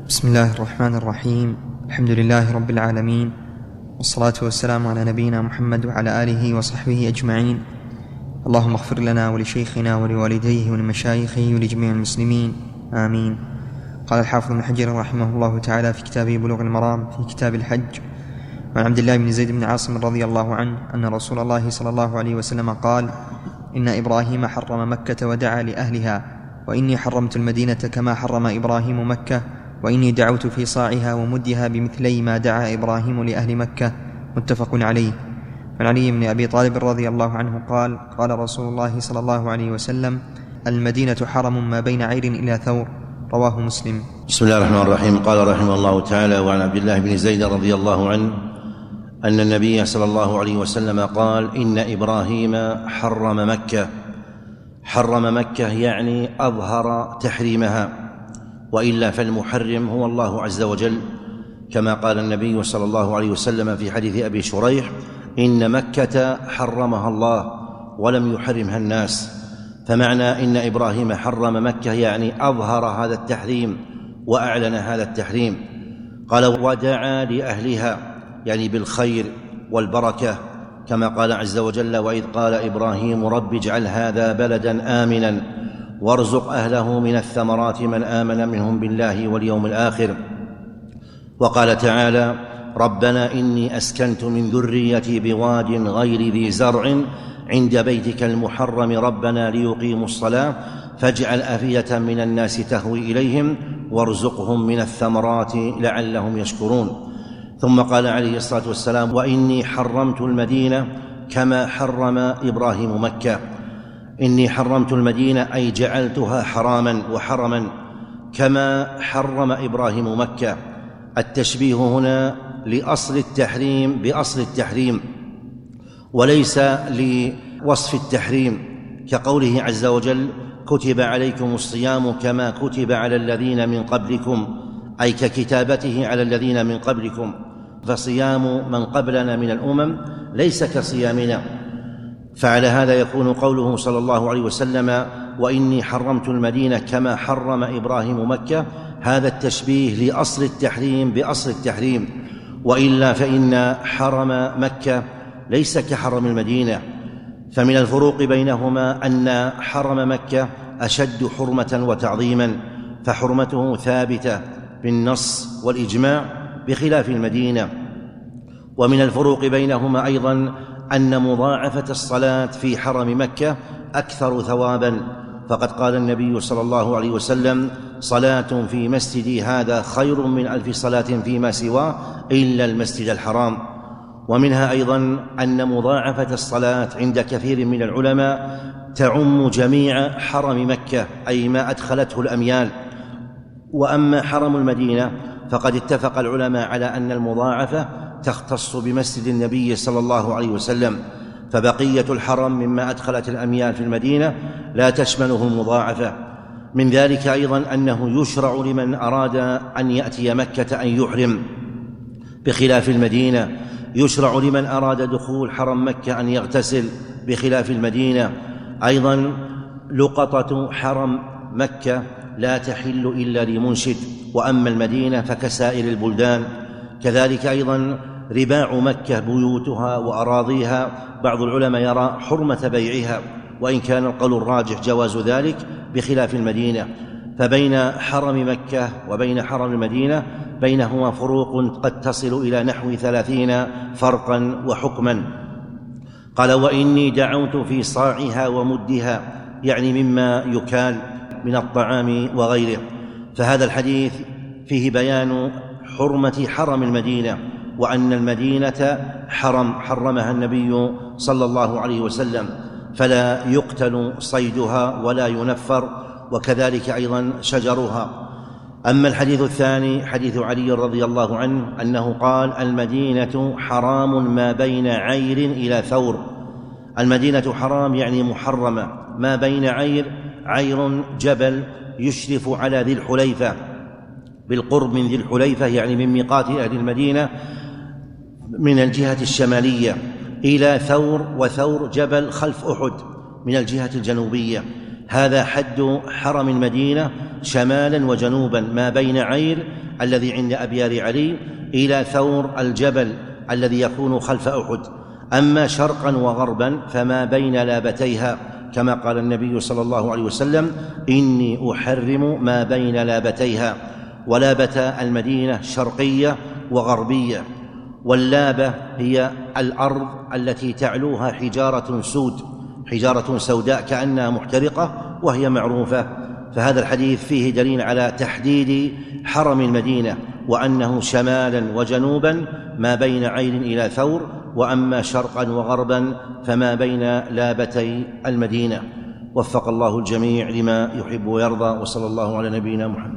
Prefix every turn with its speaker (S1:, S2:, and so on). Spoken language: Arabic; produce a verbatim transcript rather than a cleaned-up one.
S1: بسم الله الرحمن الرحيم. الحمد لله رب العالمين، والصلاة والسلام على نبينا محمد وعلى آله وصحبه أجمعين. اللهم اغفر لنا ولشيخنا ولوالديه ولمشايخه ولجميع المسلمين، آمين. قال الحافظ ابن حجر رحمه الله تعالى في كتابه بلوغ المرام في كتاب الحج: وعن عبد الله بن زيد بن عاصم رضي الله عنه أن رسول الله صلى الله عليه وسلم قال: إن إبراهيم حرم مكة ودعا لأهلها، وإني حرمت المدينة كما حرم إبراهيم مكة، وإني دعوت في صاعها ومدها بمثلي ما دعا إبراهيم لأهل مكة. متفق عليه. عن علي بن أبي طالب رضي الله عنه قال: قال رسول الله صلى الله عليه وسلم: المدينة حرم ما بين عير إلى ثور. رواه مسلم.
S2: بسم الله الرحمن الرحيم. قال رحمه الله تعالى: وعن عبد الله بن زيد رضي الله عنه أن النبي صلى الله عليه وسلم قال: إن إبراهيم حرم مكة. حرم مكة يعني أظهر تحريمها، وإلا فالمحرم هو الله عز وجل، كما قال النبي صلى الله عليه وسلم في حديث أبي شريح: إن مكة حرمها الله ولم يحرمها الناس. فمعنى إن إبراهيم حرم مكة يعني أظهر هذا التحريم وأعلن هذا التحريم. قال: ودعا لأهلها يعني بالخير والبركة، كما قال عز وجل: وإذ قال إبراهيم رب اجعل هذا بلدا آمنا وارزق أهله من الثمرات من آمن منهم بالله واليوم الآخر. وقال تعالى: ربنا إني أسكنت من ذريتي بواد غير ذي زرع عند بيتك المحرم ربنا ليقيموا الصلاة فاجعل أفئدة من الناس تهوي إليهم وارزقهم من الثمرات لعلهم يشكرون. ثم قال عليه الصلاة والسلام: وإني حرمت المدينة كما حرم إبراهيم مكة. إني حرمت المدينة أي جعلتها حراما وحرما كما حرم إبراهيم مكة. التشبيه هنا لأصل التحريم بأصل التحريم، وليس لوصف التحريم، كقوله عز وجل: كتب عليكم الصيام كما كتب على الذين من قبلكم، أي ككتابته على الذين من قبلكم. فصيام من قبلنا من الأمم ليس كصيامنا، فعلى هذا يكون قوله صلى الله عليه وسلم: وإني حرمت المدينة كما حرم إبراهيم مكة، هذا التشبيه لأصل التحريم بأصل التحريم، وإلا فإن حرم مكة ليس كحرم المدينة. فمن الفروق بينهما أن حرم مكة أشد حرمة وتعظيما، فحرمته ثابتة بالنص والإجماع بخلاف المدينة. ومن الفروق بينهما أيضا أن مضاعفة الصلاة في حرم مكة أكثر ثوابا، فقد قال النبي صلى الله عليه وسلم: صلاة في مسجدي هذا خير من ألف صلاة فيما سواه إلا المسجد الحرام. ومنها أيضا أن مضاعفة الصلاة عند كثير من العلماء تعم جميع حرم مكة، أي ما أدخلته الأميال. وأما حرم المدينة فقد اتفق العلماء على أن المضاعفة تختص بمسجد النبي صلى الله عليه وسلم، فبقية الحرم مما أدخلت الأميال في المدينة لا تشمله المضاعفة. من ذلك أيضا أنه يشرع لمن أراد أن يأتي مكة أن يحرم بخلاف المدينة، يشرع لمن أراد دخول حرم مكة أن يغتسل بخلاف المدينة. أيضا لقطة حرم مكة لا تحل إلا لمنشد، وأما المدينة فكسائر البلدان. كذلك أيضا رباع مكة بيوتها وأراضيها بعض العلماء يرى حرمة بيعها، وإن كان القول الراجح جواز ذلك بخلاف المدينة. فبين حرم مكة وبين حرم المدينة بينهما فروق قد تصل إلى نحو ثلاثين فرقا وحكما. قال: وإني دعوت في صاعها ومدها، يعني مما يكال من الطعام وغيره. فهذا الحديث فيه بيان حرمة حرم المدينة، وأن المدينة حرم حرمها النبي صلى الله عليه وسلم، فلا يقتل صيدها ولا ينفر، وكذلك أيضا شجرها. أما الحديث الثاني حديث علي رضي الله عنه أنه قال: المدينة حرام ما بين عير إلى ثور. المدينة حرام يعني محرمة ما بين عير، عير جبل يشرف على ذي الحليفة بالقرب من ذي الحليفة، يعني من ميقات أهل المدينة من الجهة الشمالية، إلى ثور، وثور جبل خلف أحد من الجهة الجنوبية. هذا حد حرم المدينة شمالا وجنوبا، ما بين عير الذي عند أبيار علي إلى ثور الجبل الذي يكون خلف أحد. أما شرقا وغربا فما بين لابتيها، كما قال النبي صلى الله عليه وسلم: إني أحرم ما بين لابتيها. ولابة المدينة شرقية وغربية، واللابة هي الأرض التي تعلوها حجارة سود، حجارة سوداء كأنها محترقة وهي معروفة. فهذا الحديث فيه دليل على تحديد حرم المدينة، وأنه شمالا وجنوبا ما بين عين إلى ثور، وأما شرقا وغربا فما بين لابتي المدينة. وفق الله الجميع لما يحب ويرضى، وصلى الله على نبينا محمد.